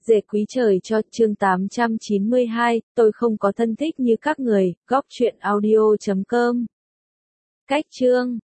Dệ quý trời cho chương 892, tôi không có thân thích như các người, góc truyện audio.com. Cách chương